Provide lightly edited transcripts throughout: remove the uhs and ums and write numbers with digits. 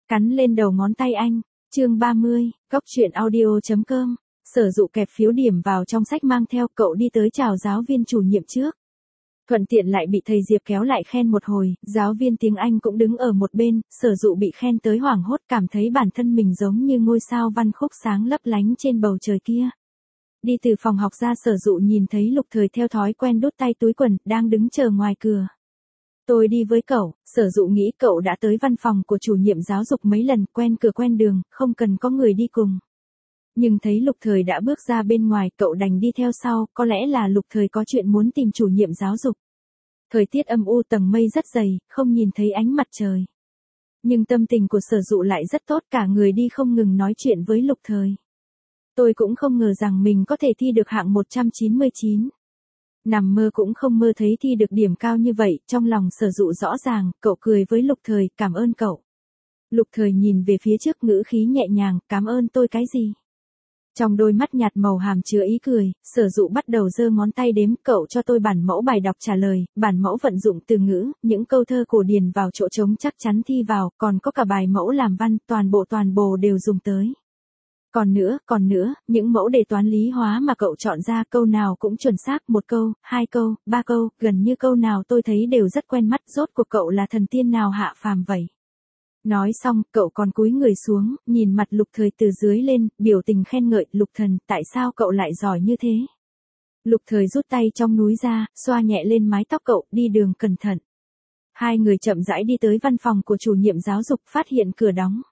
Cắn lên đầu ngón tay anh. Chương 30, Cốc truyện audio.com. Sở Dụ kẹp phiếu điểm vào trong sách mang theo, cậu đi tới chào giáo viên chủ nhiệm trước. Thuận tiện lại bị thầy Diệp kéo lại khen một hồi, giáo viên tiếng Anh cũng đứng ở một bên, Sở Dụ bị khen tới hoảng hốt, cảm thấy bản thân mình giống như ngôi sao văn khúc sáng lấp lánh trên bầu trời kia. Đi từ phòng học ra, Sở Dụ nhìn thấy Lục Thời theo thói quen đút tay túi quần, đang đứng chờ ngoài cửa. Tôi đi với cậu. Sở Dụ nghĩ cậu đã tới văn phòng của chủ nhiệm giáo dục mấy lần, quen cửa quen đường, không cần có người đi cùng. Nhưng thấy Lục Thời đã bước ra bên ngoài, cậu đành đi theo sau, có lẽ là Lục Thời có chuyện muốn tìm chủ nhiệm giáo dục. Thời tiết âm u, tầng mây rất dày, không nhìn thấy ánh mặt trời. Nhưng tâm tình của Sở Dụ lại rất tốt, cả người đi không ngừng nói chuyện với Lục Thời. Tôi cũng không ngờ rằng mình có thể thi được hạng 199. Nằm mơ cũng không mơ thấy thi được điểm cao như vậy, trong lòng Sở Dụ rõ ràng, cậu cười với Lục Thời, cảm ơn cậu. Lục Thời nhìn về phía trước, ngữ khí nhẹ nhàng, cảm ơn tôi cái gì? Trong đôi mắt nhạt màu hàm chứa ý cười, Sở Dụ bắt đầu giơ ngón tay đếm, cậu cho tôi bản mẫu bài đọc trả lời, bản mẫu vận dụng từ ngữ, những câu thơ cổ điển vào chỗ trống chắc chắn thi vào, còn có cả bài mẫu làm văn, toàn bộ đều dùng tới. Còn nữa, những mẫu đề toán lý hóa mà cậu chọn ra, câu nào cũng chuẩn xác, 1 câu, 2 câu, 3 câu, gần như câu nào tôi thấy đều rất quen mắt, rốt cuộc cậu là thần tiên nào hạ phàm vậy? Nói xong, cậu còn cúi người xuống, nhìn mặt Lục Thời từ dưới lên, biểu tình khen ngợi, Lục thần, tại sao cậu lại giỏi như thế? Lục Thời rút tay trong núi ra, xoa nhẹ lên mái tóc cậu, đi đường cẩn thận. Hai người chậm rãi đi tới văn phòng của chủ nhiệm giáo dục, phát hiện cửa đóng.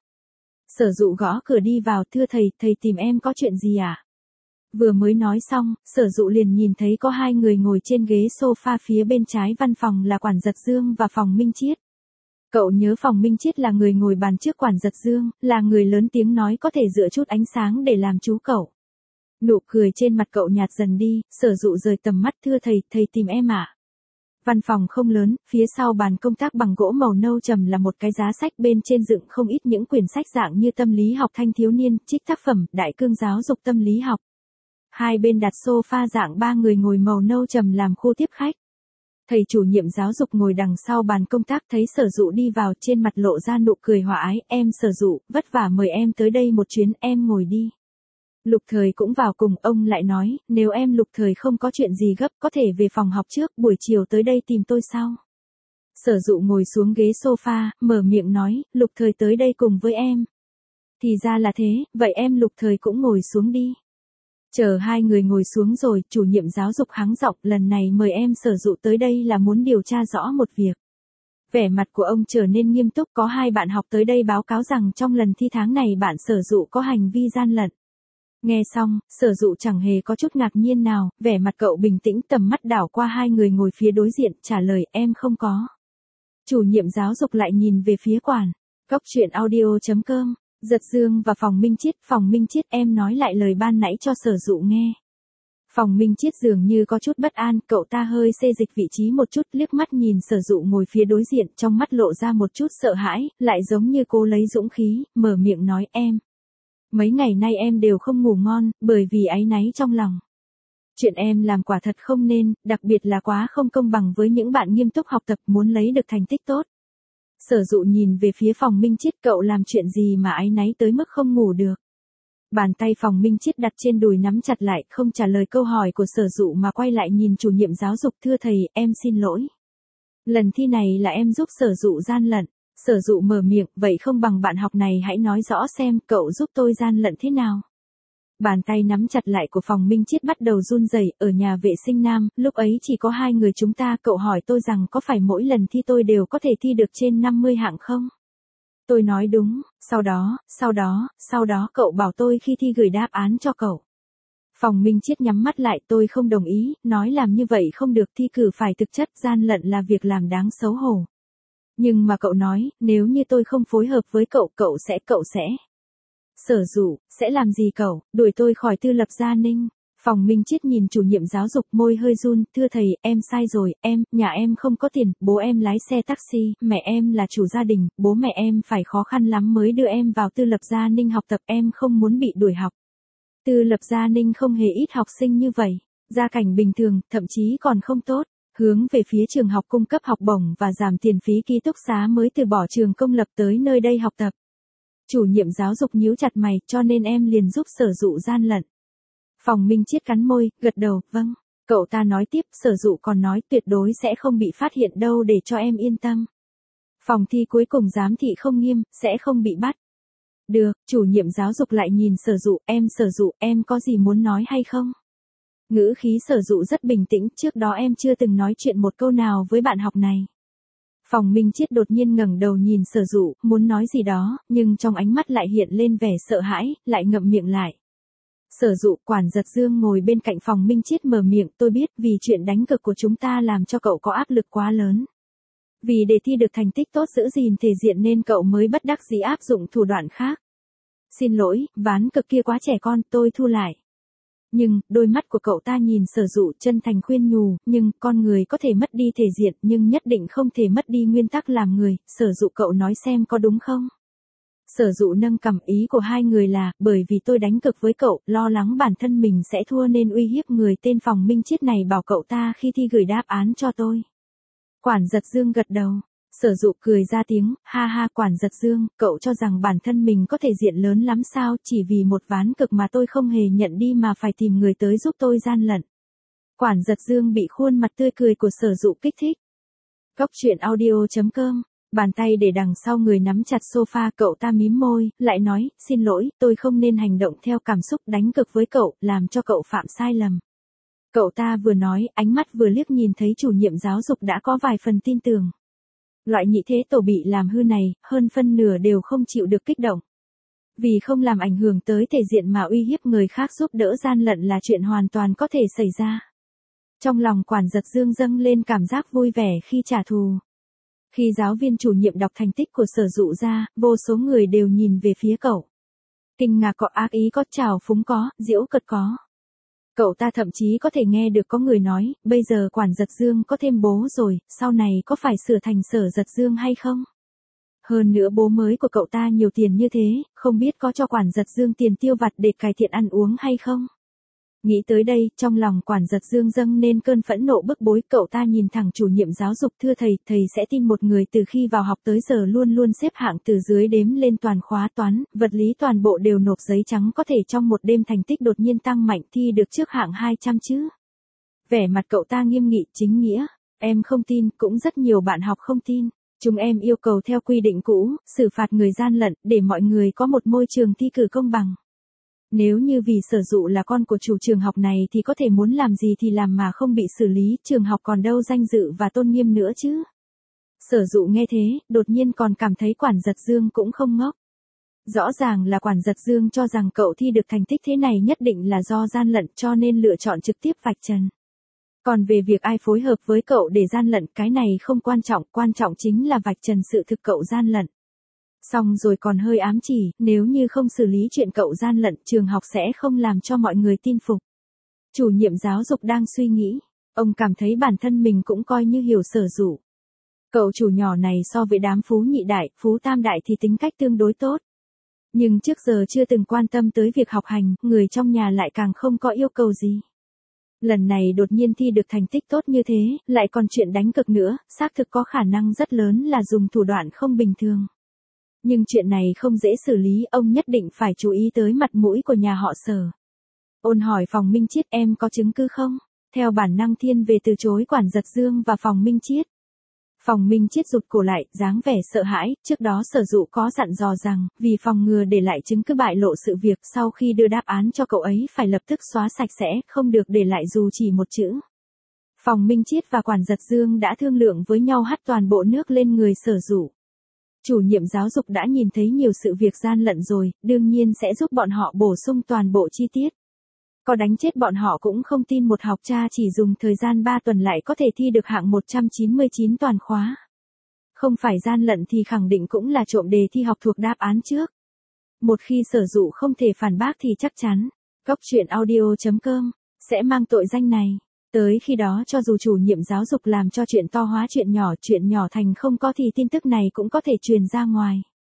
Sở Dụ gõ cửa đi vào, thưa thầy, thầy tìm em có chuyện gì à? Vừa mới nói xong, Sở Dụ liền nhìn thấy có hai người ngồi trên ghế sofa phía bên trái văn phòng là Quản Giật Dương và Phòng Minh Chiết. Cậu nhớ Phòng Minh Chiết là người ngồi bàn trước Quản Giật Dương, là người lớn tiếng nói có thể dựa chút ánh sáng để làm chú cậu. Nụ cười trên mặt cậu nhạt dần đi, Sở Dụ rời tầm mắt, thưa thầy, thầy tìm em à? Văn phòng không lớn, phía sau bàn công tác bằng gỗ màu nâu trầm là một cái giá sách, bên trên dựng không ít những quyển sách dạng như tâm lý học thanh thiếu niên, trích tác phẩm, đại cương giáo dục tâm lý học. Hai bên đặt sofa dạng 3 người ngồi màu nâu trầm làm khu tiếp khách. Thầy chủ nhiệm giáo dục ngồi đằng sau bàn công tác, thấy Sở Dụ đi vào, trên mặt lộ ra nụ cười hòa ái, em Sở Dụ, vất vả mời em tới đây một chuyến, em ngồi đi. Lục Thời cũng vào cùng, ông lại nói, nếu em Lục Thời không có chuyện gì gấp, có thể về phòng học trước, buổi chiều tới đây tìm tôi sau. Sở Dụ ngồi xuống ghế sofa, mở miệng nói, Lục Thời tới đây cùng với em. Thì ra là thế, vậy em Lục Thời cũng ngồi xuống đi. Chờ hai người ngồi xuống rồi, chủ nhiệm giáo dục hắng giọng, lần này mời em Sở Dụ tới đây là muốn điều tra rõ một việc. Vẻ mặt của ông trở nên nghiêm túc, có 2 bạn học tới đây báo cáo rằng trong lần thi tháng này bạn Sở Dụ có hành vi gian lận. Nghe xong, Sở Dụ chẳng hề có chút ngạc nhiên nào, vẻ mặt cậu bình tĩnh, tầm mắt đảo qua hai người ngồi phía đối diện, trả lời, em không có. Chủ nhiệm giáo dục lại nhìn về phía Quản. Cốc truyện audio.com. Giật Dương và Phòng Minh Chiết, em nói lại lời ban nãy cho Sở Dụ nghe. Phòng Minh Chiết dường như có chút bất an, cậu ta hơi xê dịch vị trí một chút, liếc mắt nhìn Sở Dụ ngồi phía đối diện, trong mắt lộ ra một chút sợ hãi, lại giống như cố lấy dũng khí, mở miệng nói, em. Mấy ngày nay em đều không ngủ ngon, bởi vì áy náy trong lòng. Chuyện em làm quả thật không nên, đặc biệt là quá không công bằng với những bạn nghiêm túc học tập muốn lấy được thành tích tốt. Sở Dụ nhìn về phía Phòng Minh Chiết, cậu làm chuyện gì mà áy náy tới mức không ngủ được. Bàn tay Phòng Minh Chiết đặt trên đùi nắm chặt lại, không trả lời câu hỏi của Sở Dụ mà quay lại nhìn chủ nhiệm giáo dục, thưa thầy, em xin lỗi. Lần thi này là em giúp Sở Dụ gian lận. Sở Dụ mở miệng, vậy không bằng bạn học này hãy nói rõ xem, cậu giúp tôi gian lận thế nào. Bàn tay nắm chặt lại của Phòng Minh Chiết bắt đầu run rẩy, ở nhà vệ sinh nam, lúc ấy chỉ có 2 người chúng ta, cậu hỏi tôi rằng có phải mỗi lần thi tôi đều có thể thi được trên 50 hạng không? Tôi nói đúng, sau đó cậu bảo tôi khi thi gửi đáp án cho cậu. Phòng Minh Chiết nhắm mắt lại, tôi không đồng ý, nói làm như vậy không được, thi cử phải thực chất, gian lận là việc làm đáng xấu hổ. Nhưng mà cậu nói, nếu như tôi không phối hợp với cậu, cậu sẽ. Sở Dụ, sẽ làm gì cậu, đuổi tôi khỏi Tư Lập Gia Ninh. Phòng Minh Chiết nhìn chủ nhiệm giáo dục, môi hơi run, thưa thầy, em sai rồi, nhà em không có tiền, bố em lái xe taxi, mẹ em là chủ gia đình, bố mẹ em phải khó khăn lắm mới đưa em vào Tư Lập Gia Ninh học tập, em không muốn bị đuổi học. Tư Lập Gia Ninh không hề ít học sinh như vậy, gia cảnh bình thường, thậm chí còn không tốt. Hướng về phía trường học cung cấp học bổng và giảm tiền phí ký túc xá mới từ bỏ trường công lập tới nơi đây học tập. Chủ nhiệm giáo dục nhíu chặt mày, cho nên em liền giúp Sở Dụ gian lận. Phòng Minh Chiết cắn môi, gật đầu, vâng. Cậu ta nói tiếp, Sở Dụ còn nói tuyệt đối sẽ không bị phát hiện đâu, để cho em yên tâm. Phòng thi cuối cùng giám thị không nghiêm, sẽ không bị bắt. Được, chủ nhiệm giáo dục lại nhìn Sở Dụ, em có gì muốn nói hay không? Ngữ khí Sở Dụ rất bình tĩnh, trước đó em chưa từng nói chuyện một câu nào với bạn học này. Phòng Minh Chiết đột nhiên ngẩng đầu nhìn Sở Dụ, muốn nói gì đó, nhưng trong ánh mắt lại hiện lên vẻ sợ hãi, lại ngậm miệng lại. Sở Dụ, Quản Giật Dương ngồi bên cạnh Phòng Minh Chiết mở miệng, tôi biết vì chuyện đánh cược của chúng ta làm cho cậu có áp lực quá lớn. Vì để thi được thành tích tốt giữ gìn thể diện nên cậu mới bất đắc dĩ áp dụng thủ đoạn khác. Xin lỗi, ván cực kia quá trẻ con, tôi thu lại. Nhưng, đôi mắt của cậu ta nhìn Sở Dụ chân thành khuyên nhủ, nhưng, con người có thể mất đi thể diện nhưng nhất định không thể mất đi nguyên tắc làm người, Sở Dụ cậu nói xem có đúng không? Sở Dụ nâng cằm, ý của hai người là, bởi vì tôi đánh cực với cậu, lo lắng bản thân mình sẽ thua nên uy hiếp người tên Phòng Minh Chiết này bảo cậu ta khi thi gửi đáp án cho tôi. Quản Giật Dương gật đầu. Sở Dụ cười ra tiếng, ha ha Quản Giật Dương, cậu cho rằng bản thân mình có thể diện lớn lắm sao, chỉ vì một ván cực mà tôi không hề nhận đi mà phải tìm người tới giúp tôi gian lận. Quản Giật Dương bị khuôn mặt tươi cười của Sở Dụ kích thích. Góc truyện audio.com, bàn tay để đằng sau người nắm chặt sofa, cậu ta mím môi, lại nói, xin lỗi, tôi không nên hành động theo cảm xúc đánh cực với cậu, làm cho cậu phạm sai lầm. Cậu ta vừa nói, ánh mắt vừa liếc nhìn thấy chủ nhiệm giáo dục đã có vài phần tin tưởng. Loại nhị thế tổ bị làm hư này, hơn phân nửa đều không chịu được kích động. Vì không làm ảnh hưởng tới thể diện mà uy hiếp người khác giúp đỡ gian lận là chuyện hoàn toàn có thể xảy ra. Trong lòng Quản Giật Dương dâng lên cảm giác vui vẻ khi trả thù. Khi giáo viên chủ nhiệm đọc thành tích của Sở Dụ ra, vô số người đều nhìn về phía cậu. Kinh ngạc có, ác ý có, trào phúng có, giễu cợt có. Cậu ta thậm chí có thể nghe được có người nói, bây giờ Quản Giật Dương có thêm bố rồi, sau này có phải sửa thành Sở Giật Dương hay không? Hơn nữa bố mới của cậu ta nhiều tiền như thế, không biết có cho Quản Giật Dương tiền tiêu vặt để cải thiện ăn uống hay không? Nghĩ tới đây, trong lòng Quản Giật Dương dâng nên cơn phẫn nộ bức bối, cậu ta nhìn thẳng chủ nhiệm giáo dục, thưa thầy, thầy sẽ tin một người từ khi vào học tới giờ luôn luôn xếp hạng từ dưới đếm lên toàn khóa toán, vật lý toàn bộ đều nộp giấy trắng có thể trong một đêm thành tích đột nhiên tăng mạnh thi được trước hạng 200 chứ? Vẻ mặt cậu ta nghiêm nghị, chính nghĩa, em không tin, cũng rất nhiều bạn học không tin. Chúng em yêu cầu theo quy định cũ, xử phạt người gian lận, để mọi người có một môi trường thi cử công bằng. Nếu như vì Sở Dụ là con của chủ trường học này thì có thể muốn làm gì thì làm mà không bị xử lý, trường học còn đâu danh dự và tôn nghiêm nữa chứ. Sở Dụ nghe thế, đột nhiên còn cảm thấy Quản Giật Dương cũng không ngốc. Rõ ràng là Quản Giật Dương cho rằng cậu thi được thành tích thế này nhất định là do gian lận cho nên lựa chọn trực tiếp vạch trần. Còn về việc ai phối hợp với cậu để gian lận cái này không quan trọng chính là vạch trần sự thực cậu gian lận. Xong rồi còn hơi ám chỉ, nếu như không xử lý chuyện cậu gian lận, trường học sẽ không làm cho mọi người tin phục. Chủ nhiệm giáo dục đang suy nghĩ, ông cảm thấy bản thân mình cũng coi như hiểu Sở Dụ. Cậu chủ nhỏ này so với đám phú nhị đại, phú tam đại thì tính cách tương đối tốt. Nhưng trước giờ chưa từng quan tâm tới việc học hành, người trong nhà lại càng không có yêu cầu gì. Lần này đột nhiên thi được thành tích tốt như thế, lại còn chuyện đánh cực nữa, xác thực có khả năng rất lớn là dùng thủ đoạn không bình thường. Nhưng chuyện này không dễ xử lý, ông nhất định phải chú ý tới mặt mũi của nhà họ Sở. Ôn hỏi Phòng Minh Chiết, em có chứng cứ không? Theo bản năng thiên về từ chối Quản Giật Dương và Phòng Minh Chiết. Phòng Minh Chiết rụt cổ lại, dáng vẻ sợ hãi, trước đó Sở Dụ có dặn dò rằng, vì phòng ngừa để lại chứng cứ bại lộ sự việc, sau khi đưa đáp án cho cậu ấy phải lập tức xóa sạch sẽ, không được để lại dù chỉ một chữ. Phòng Minh Chiết và Quản Giật Dương đã thương lượng với nhau hắt toàn bộ nước lên người Sở Dụ. Chủ nhiệm giáo dục đã nhìn thấy nhiều sự việc gian lận rồi, đương nhiên sẽ giúp bọn họ bổ sung toàn bộ chi tiết. Có đánh chết bọn họ cũng không tin một học cha chỉ dùng thời gian 3 tuần lại có thể thi được hạng 199 toàn khóa. Không phải gian lận thì khẳng định cũng là trộm đề thi học thuộc đáp án trước. Một khi Sở Dụ không thể phản bác thì chắc chắn, góc truyện audio.com sẽ mang tội danh này. Tới khi đó cho dù chủ nhiệm giáo dục làm cho chuyện to hóa chuyện nhỏ thành không có thì tin tức này cũng có thể truyền ra ngoài.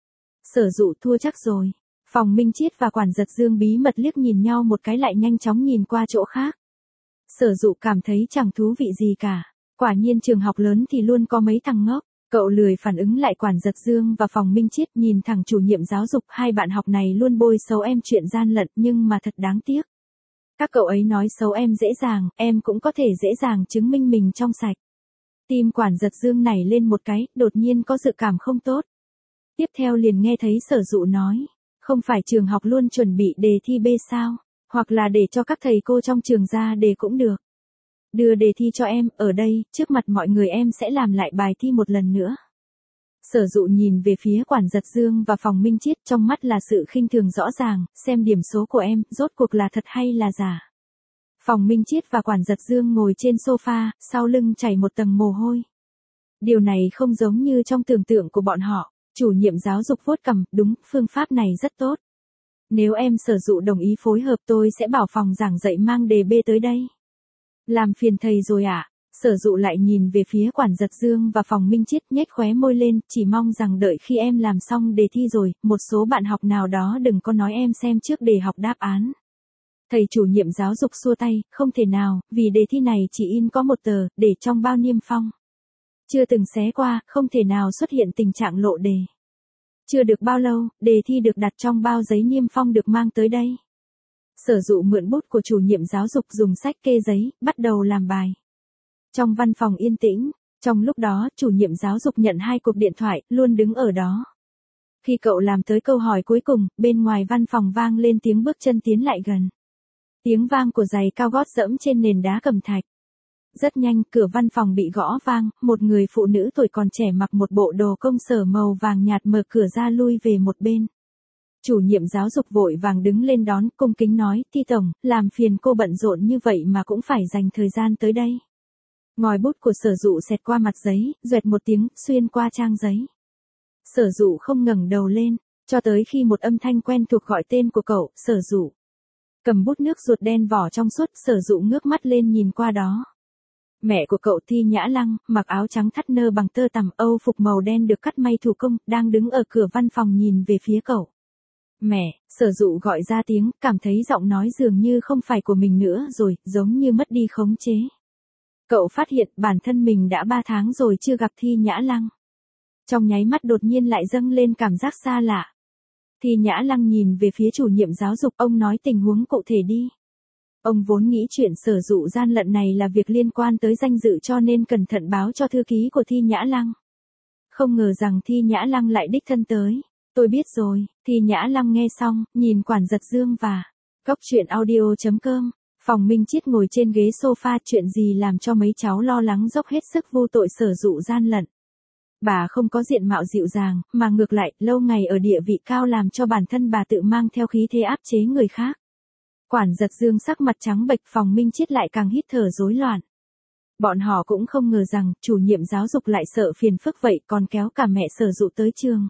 Sở Dụ thua chắc rồi. Phòng Minh Chiết và Quản Giật Dương bí mật liếc nhìn nhau một cái lại nhanh chóng nhìn qua chỗ khác. Sở Dụ cảm thấy chẳng thú vị gì cả. Quả nhiên trường học lớn thì luôn có mấy thằng ngốc. Cậu lười phản ứng lại Quản Giật Dương và Phòng Minh Chiết, nhìn thẳng chủ nhiệm giáo dục, hai bạn học này luôn bôi xấu em chuyện gian lận nhưng mà thật đáng tiếc. Các cậu ấy nói xấu em dễ dàng, em cũng có thể dễ dàng chứng minh mình trong sạch. Tim Quản Giật Dương nảy lên một cái, đột nhiên có dự cảm không tốt. Tiếp theo liền nghe thấy Sở Dụ nói, không phải trường học luôn chuẩn bị đề thi B sao, hoặc là để cho các thầy cô trong trường ra đề cũng được. Đưa đề thi cho em, ở đây, trước mặt mọi người em sẽ làm lại bài thi một lần nữa. Sở Dụ nhìn về phía Quản Giật Dương và Phòng Minh Chiết, trong mắt là sự khinh thường rõ ràng, xem điểm số của em, rốt cuộc là thật hay là giả. Phòng Minh Chiết và Quản Giật Dương ngồi trên sofa, sau lưng chảy một tầng mồ hôi. Điều này không giống như trong tưởng tượng của bọn họ. Chủ nhiệm giáo dục vuốt cằm, đúng, phương pháp này rất tốt. Nếu em Sở Dụ đồng ý phối hợp tôi sẽ bảo phòng giảng dạy mang đề B tới đây. Làm phiền thầy rồi ạ. Sở Dụ lại nhìn về phía Quản Giật Dương và Phòng Minh Chiết, nhếch khóe môi lên, chỉ mong rằng đợi khi em làm xong đề thi rồi, một số bạn học nào đó đừng có nói em xem trước để học đáp án. Thầy chủ nhiệm giáo dục xua tay, không thể nào, vì đề thi này chỉ in có một tờ, để trong bao niêm phong. Chưa từng xé qua, không thể nào xuất hiện tình trạng lộ đề. Chưa được bao lâu, đề thi được đặt trong bao giấy niêm phong được mang tới đây. Sở Dụ mượn bút của chủ nhiệm giáo dục dùng sách kê giấy, bắt đầu làm bài. Trong văn phòng yên tĩnh, trong lúc đó, chủ nhiệm giáo dục nhận 2 cuộc điện thoại, luôn đứng ở đó. Khi cậu làm tới câu hỏi cuối cùng, bên ngoài văn phòng vang lên tiếng bước chân tiến lại gần. Tiếng vang của giày cao gót dẫm trên nền đá cẩm thạch. Rất nhanh, cửa văn phòng bị gõ vang, một người phụ nữ tuổi còn trẻ mặc một bộ đồ công sở màu vàng nhạt mở cửa ra lui về một bên. Chủ nhiệm giáo dục vội vàng đứng lên đón, cung kính nói, Ti Tổng, làm phiền cô bận rộn như vậy mà cũng phải dành thời gian tới đây. Ngòi bút của Sở Dụ xẹt qua mặt giấy, duệt một tiếng, xuyên qua trang giấy. Sở Dụ không ngẩng đầu lên, cho tới khi một âm thanh quen thuộc gọi tên của cậu, Sở Dụ. Cầm bút nước ruột đen vỏ trong suốt, Sở Dụ ngước mắt lên nhìn qua đó. Mẹ của cậu Thi Nhã Lăng, mặc áo trắng thắt nơ bằng tơ tằm, âu phục màu đen được cắt may thủ công, đang đứng ở cửa văn phòng nhìn về phía cậu. Mẹ, Sở Dụ gọi ra tiếng, cảm thấy giọng nói dường như không phải của mình nữa rồi, giống như mất đi khống chế. Cậu phát hiện bản thân mình đã 3 tháng rồi chưa gặp Thi Nhã Lăng. Trong nháy mắt đột nhiên lại dâng lên cảm giác xa lạ. Thi Nhã Lăng nhìn về phía chủ nhiệm giáo dục, ông nói tình huống cụ thể đi. Ông vốn nghĩ chuyện Sở Dụ gian lận này là việc liên quan tới danh dự cho nên cẩn thận báo cho thư ký của Thi Nhã Lăng. Không ngờ rằng Thi Nhã Lăng lại đích thân tới. Tôi biết rồi, Thi Nhã Lăng nghe xong, nhìn Quản Giật Dương và Cóc Truyện Audio.com. Phòng Minh Chiết ngồi trên ghế sofa, chuyện gì làm cho mấy cháu lo lắng dốc hết sức vô tội Sở Dụ gian lận. Bà không có diện mạo dịu dàng, mà ngược lại, lâu ngày ở địa vị cao làm cho bản thân bà tự mang theo khí thế áp chế người khác. Quản Giật Dương sắc mặt trắng bệch, Phòng Minh Chiết lại càng hít thở rối loạn. Bọn họ cũng không ngờ rằng, chủ nhiệm giáo dục lại sợ phiền phức vậy còn kéo cả mẹ Sở Dụ tới trường.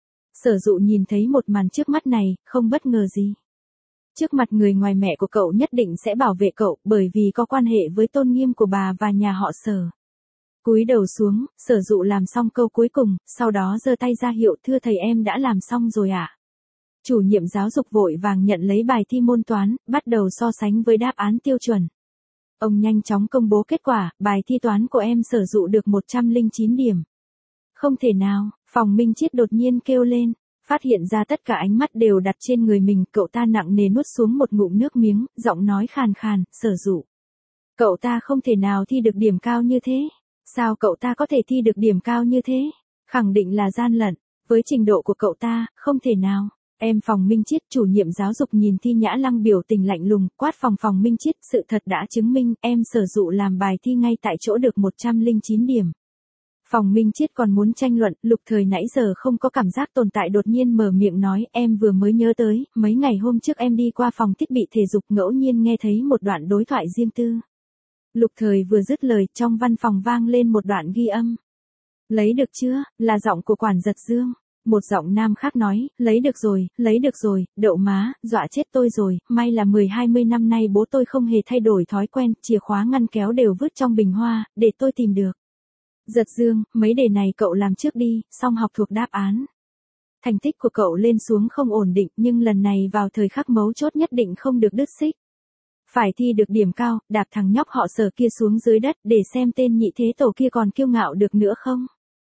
Sở Dụ nhìn thấy một màn trước mắt này, không bất ngờ gì. Trước mặt người ngoài mẹ của cậu nhất định sẽ bảo vệ cậu, bởi vì có quan hệ với tôn nghiêm của bà và nhà họ Sở. Cúi đầu xuống, Sở Dụ làm xong câu cuối cùng, sau đó giơ tay ra hiệu, thưa thầy em đã làm xong rồi ạ. Chủ nhiệm giáo dục vội vàng nhận lấy bài thi môn toán, bắt đầu so sánh với đáp án tiêu chuẩn. Ông nhanh chóng công bố kết quả, bài thi toán của em Sở Dụ được 109 điểm. Không thể nào, Phòng Minh Chiết đột nhiên kêu lên, phát hiện ra tất cả ánh mắt đều đặt trên người mình, cậu ta nặng nề nuốt xuống một ngụm nước miếng, giọng nói khàn khàn, Sở Dụ. Cậu ta không thể nào thi được điểm cao như thế. Sao cậu ta có thể thi được điểm cao như thế? Khẳng định là gian lận. Với trình độ của cậu ta, không thể nào. Em Phòng Minh Chiết, chủ nhiệm giáo dục nhìn Thi Nhã Lăng biểu tình lạnh lùng, quát Phòng Minh Chiết, sự thật đã chứng minh, em Sở Dụ làm bài thi ngay tại chỗ được 109 điểm. Phòng Minh Chiết còn muốn tranh luận, Lục Thời nãy giờ không có cảm giác tồn tại đột nhiên mở miệng nói, em vừa mới nhớ tới, mấy ngày hôm trước em đi qua phòng thiết bị thể dục ngẫu nhiên nghe thấy một đoạn đối thoại riêng tư. Lục Thời vừa dứt lời, trong văn phòng vang lên một đoạn ghi âm. Lấy được chưa, là giọng của Quản Giật Dương. Một giọng nam khác nói, lấy được rồi, đậu má, dọa chết tôi rồi, may là 10-20 năm nay bố tôi không hề thay đổi thói quen, chìa khóa ngăn kéo đều vứt trong bình hoa, để tôi tìm được. Giật Dương, mấy đề này cậu làm trước đi, xong học thuộc đáp án. Thành tích của cậu lên xuống không ổn định, nhưng lần này vào thời khắc mấu chốt nhất định không được đứt xích. Phải thi được điểm cao, đạp thằng nhóc họ Sở kia xuống dưới đất để xem tên nhị thế tổ kia còn kiêu ngạo được nữa không.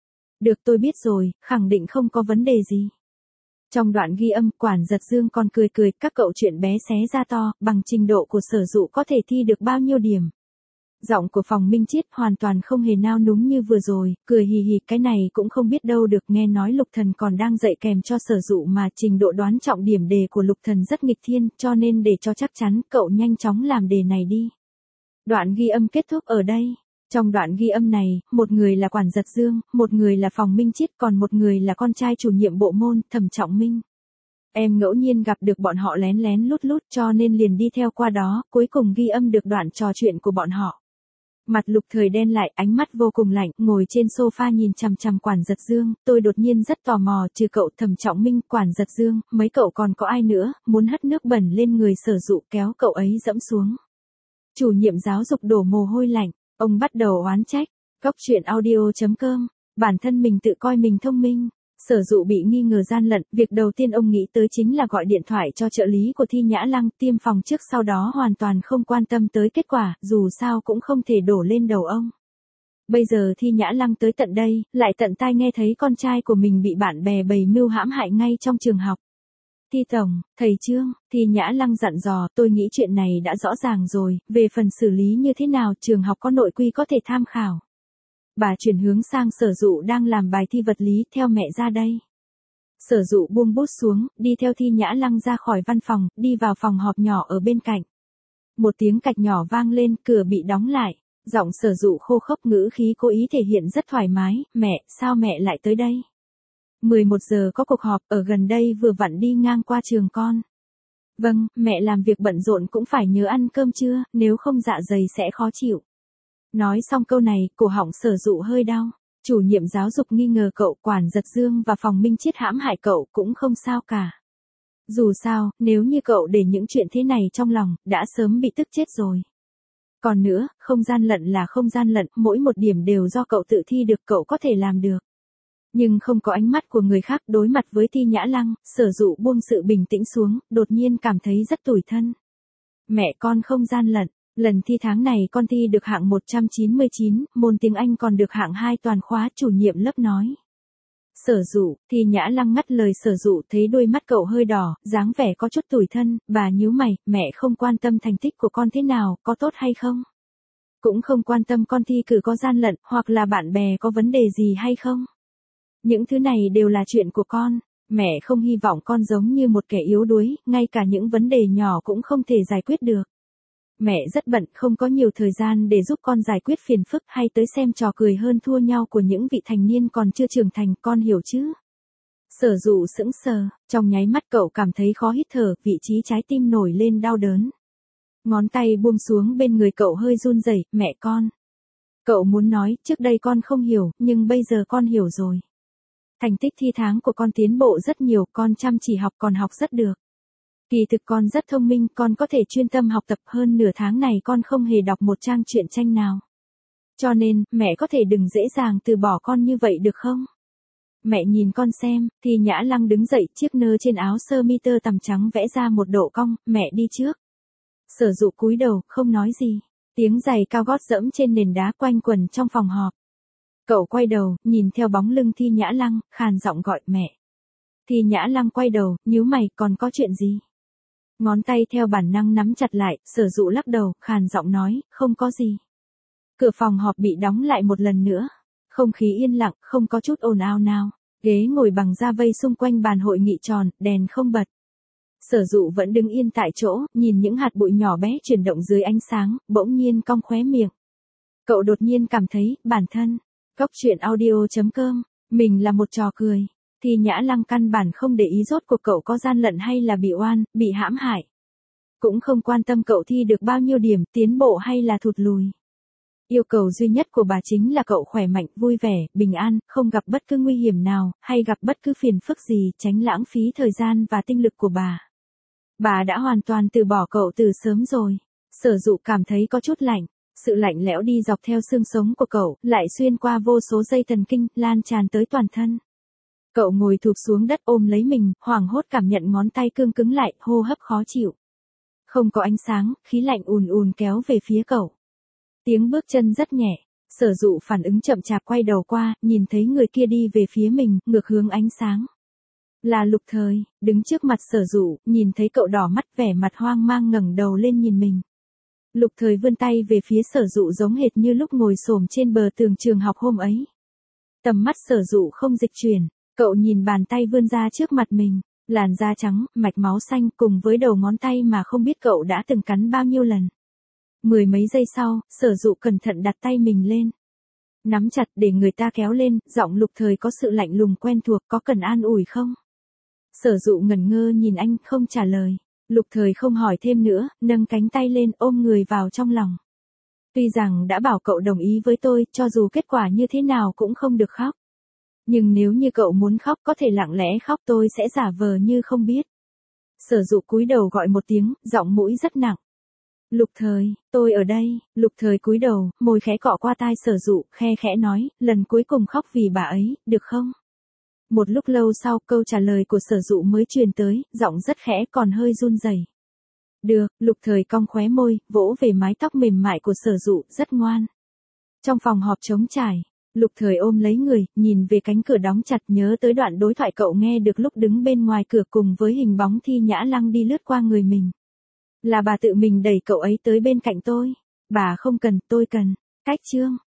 Được tôi biết rồi, khẳng định không có vấn đề gì. Trong đoạn ghi âm, Quản Giật Dương còn cười cười, các cậu chuyện bé xé ra to, bằng trình độ của Sở Dụ có thể thi được bao nhiêu điểm. Giọng của Phòng Minh Chiết hoàn toàn không hề nao núng như vừa rồi, cười hì hì, cái này cũng không biết đâu được, nghe nói Lục Thần còn đang dạy kèm cho Sở Dụ mà, trình độ đoán trọng điểm đề của Lục Thần rất nghịch thiên, cho nên để cho chắc chắn, cậu nhanh chóng làm đề này đi. Đoạn ghi âm kết thúc ở đây. Trong đoạn ghi âm này, một người là Quản Giật Dương, một người là Phòng Minh Chiết, còn một người là con trai chủ nhiệm bộ môn, Thẩm Trọng Minh. Em ngẫu nhiên gặp được bọn họ lén lén lút lút cho nên liền đi theo qua đó, cuối cùng ghi âm được đoạn trò chuyện của bọn họ. Mặt Lục Thời đen lại, ánh mắt vô cùng lạnh, ngồi trên sofa nhìn chằm chằm Quản Giật Dương, tôi đột nhiên rất tò mò, trừ cậu Thẩm Trọng Minh, Quản Giật Dương, mấy cậu còn có ai nữa, muốn hất nước bẩn lên người Sở Dụ, kéo cậu ấy dẫm xuống. Chủ nhiệm giáo dục đổ mồ hôi lạnh, ông bắt đầu oán trách, Góc Truyện Audio.com, bản thân mình tự coi mình thông minh. Sở Dụ bị nghi ngờ gian lận, việc đầu tiên ông nghĩ tới chính là gọi điện thoại cho trợ lý của Thi Nhã Lăng, tiêm phòng trước sau đó hoàn toàn không quan tâm tới kết quả, dù sao cũng không thể đổ lên đầu ông. Bây giờ Thi Nhã Lăng tới tận đây, lại tận tai nghe thấy con trai của mình bị bạn bè bày mưu hãm hại ngay trong trường học. Thi tổng, thầy Trương, Thi Nhã Lăng dặn dò, tôi nghĩ chuyện này đã rõ ràng rồi, về phần xử lý như thế nào trường học có nội quy có thể tham khảo. Bà chuyển hướng sang Sở Dụ đang làm bài thi vật lý, theo mẹ ra đây. Sở Dụ buông bút xuống, đi theo Thi Nhã Lăng ra khỏi văn phòng, đi vào phòng họp nhỏ ở bên cạnh. Một tiếng cạch nhỏ vang lên, cửa bị đóng lại. Giọng Sở Dụ khô khốc, ngữ khí cố ý thể hiện rất thoải mái, mẹ, sao mẹ lại tới đây? 11 giờ có cuộc họp, ở gần đây vừa vặn đi ngang qua trường con. Vâng, mẹ làm việc bận rộn cũng phải nhớ ăn cơm trưa, nếu không dạ dày sẽ khó chịu. Nói xong câu này, cổ họng Sở Dụ hơi đau. Chủ nhiệm giáo dục nghi ngờ cậu, Quản Giật Dương và Phòng Minh Chiết hãm hại cậu cũng không sao cả. Dù sao, nếu như cậu để những chuyện thế này trong lòng, đã sớm bị tức chết rồi. Còn nữa, không gian lận là không gian lận, mỗi một điểm đều do cậu tự thi được, cậu có thể làm được. Nhưng không có ánh mắt của người khác, đối mặt với Thi Nhã Lăng, Sở Dụ buông sự bình tĩnh xuống, đột nhiên cảm thấy rất tủi thân. Mẹ con không gian lận. Lần thi tháng này con thi được hạng 199, môn tiếng Anh còn được hạng 2 toàn khóa, chủ nhiệm lớp nói. Sở Dụ, Thi Nhã Lăng ngắt lời Sở Dụ, thấy đôi mắt cậu hơi đỏ, dáng vẻ có chút tủi thân, bà nhíu mày, mẹ không quan tâm thành tích của con thế nào, có tốt hay không? Cũng không quan tâm con thi cử có gian lận, hoặc là bạn bè có vấn đề gì hay không? Những thứ này đều là chuyện của con, mẹ không hy vọng con giống như một kẻ yếu đuối, ngay cả những vấn đề nhỏ cũng không thể giải quyết được. Mẹ rất bận, không có nhiều thời gian để giúp con giải quyết phiền phức hay tới xem trò cười hơn thua nhau của những vị thành niên còn chưa trưởng thành, con hiểu chứ? Sở Dụ sững sờ, trong nháy mắt cậu cảm thấy khó hít thở, vị trí trái tim nổi lên đau đớn. Ngón tay buông xuống bên người cậu hơi run rẩy, mẹ con. Cậu muốn nói, trước đây con không hiểu, nhưng bây giờ con hiểu rồi. Thành tích thi tháng của con tiến bộ rất nhiều, con chăm chỉ học, còn học rất được. Kỳ thực con rất thông minh, con có thể chuyên tâm học tập, hơn nửa tháng này con không hề đọc một trang truyện tranh nào. Cho nên, mẹ có thể đừng dễ dàng từ bỏ con như vậy được không? Mẹ nhìn con xem, Thi Nhã Lăng đứng dậy, chiếc nơ trên áo sơ mi tơ tằm trắng vẽ ra một độ cong, mẹ đi trước. Sở Dụ cúi đầu, không nói gì. Tiếng giày cao gót dẫm trên nền đá quanh quẩn trong phòng họp. Cậu quay đầu, nhìn theo bóng lưng Thi Nhã Lăng, khàn giọng gọi mẹ. Thi Nhã Lăng quay đầu, nhíu mày, còn có chuyện gì? Ngón tay theo bản năng nắm chặt lại, Sở Dụ lắc đầu, khàn giọng nói, không có gì. Cửa phòng họp bị đóng lại một lần nữa. Không khí yên lặng, không có chút ồn ào nào. Ghế ngồi bằng da vây xung quanh bàn hội nghị tròn, đèn không bật. Sở Dụ vẫn đứng yên tại chỗ, nhìn những hạt bụi nhỏ bé chuyển động dưới ánh sáng, bỗng nhiên cong khóe miệng. Cậu đột nhiên cảm thấy, bản thân, Góc Truyện Audio.com, mình là một trò cười. Thi Nhã Lăng căn bản không để ý rốt cuộc cậu có gian lận hay là bị oan, bị hãm hại. Cũng không quan tâm cậu thi được bao nhiêu điểm, tiến bộ hay là thụt lùi. Yêu cầu duy nhất của bà chính là cậu khỏe mạnh, vui vẻ, bình an, không gặp bất cứ nguy hiểm nào, hay gặp bất cứ phiền phức gì, tránh lãng phí thời gian và tinh lực của bà. Bà đã hoàn toàn từ bỏ cậu từ sớm rồi. Sở Dụ cảm thấy có chút lạnh. Sự lạnh lẽo đi dọc theo xương sống của cậu, lại xuyên qua vô số dây thần kinh, lan tràn tới toàn thân. Cậu ngồi thụp xuống đất ôm lấy mình, hoảng hốt cảm nhận ngón tay cương cứng lại, hô hấp khó chịu. Không có ánh sáng, khí lạnh ùn ùn kéo về phía cậu. Tiếng bước chân rất nhẹ. Sở Dụ phản ứng chậm chạp quay đầu qua, nhìn thấy người kia đi về phía mình, ngược hướng ánh sáng. Là Lục Thời, đứng trước mặt Sở Dụ, nhìn thấy cậu đỏ mắt vẻ mặt hoang mang ngẩng đầu lên nhìn mình. Lục Thời vươn tay về phía Sở Dụ giống hệt như lúc ngồi xổm trên bờ tường trường học hôm ấy. Tầm mắt Sở Dụ không dịch chuyển, cậu nhìn bàn tay vươn ra trước mặt mình, làn da trắng, mạch máu xanh cùng với đầu ngón tay mà không biết cậu đã từng cắn bao nhiêu lần. Mười mấy giây sau, Sở Dụ cẩn thận đặt tay mình lên. Nắm chặt để người ta kéo lên, giọng Lục Thời có sự lạnh lùng quen thuộc, có cần an ủi không? Sở Dụ ngẩn ngơ nhìn anh không trả lời. Lục Thời không hỏi thêm nữa, nâng cánh tay lên ôm người vào trong lòng. Tuy rằng đã bảo cậu đồng ý với tôi, cho dù kết quả như thế nào cũng không được khóc. Nhưng nếu như cậu muốn khóc có thể lặng lẽ khóc, tôi sẽ giả vờ như không biết. Sở Dụ cúi đầu gọi một tiếng, giọng mũi rất nặng. Lục Thời, tôi ở đây. Lục Thời cúi đầu, môi khẽ cọ qua tai Sở Dụ, khe khẽ nói, lần cuối cùng khóc vì bà ấy, được không? Một lúc lâu sau, câu trả lời của Sở Dụ mới truyền tới, giọng rất khẽ còn hơi run rẩy. Được, Lục Thời cong khóe môi, vỗ về mái tóc mềm mại của Sở Dụ, rất ngoan. Trong phòng họp trống trải, Lục Thời ôm lấy người, nhìn về cánh cửa đóng chặt, nhớ tới đoạn đối thoại cậu nghe được lúc đứng bên ngoài cửa cùng với hình bóng Thi Nhã Lăng đi lướt qua người mình. Là bà tự mình đẩy cậu ấy tới bên cạnh tôi. Bà không cần, tôi cần. Cách chương.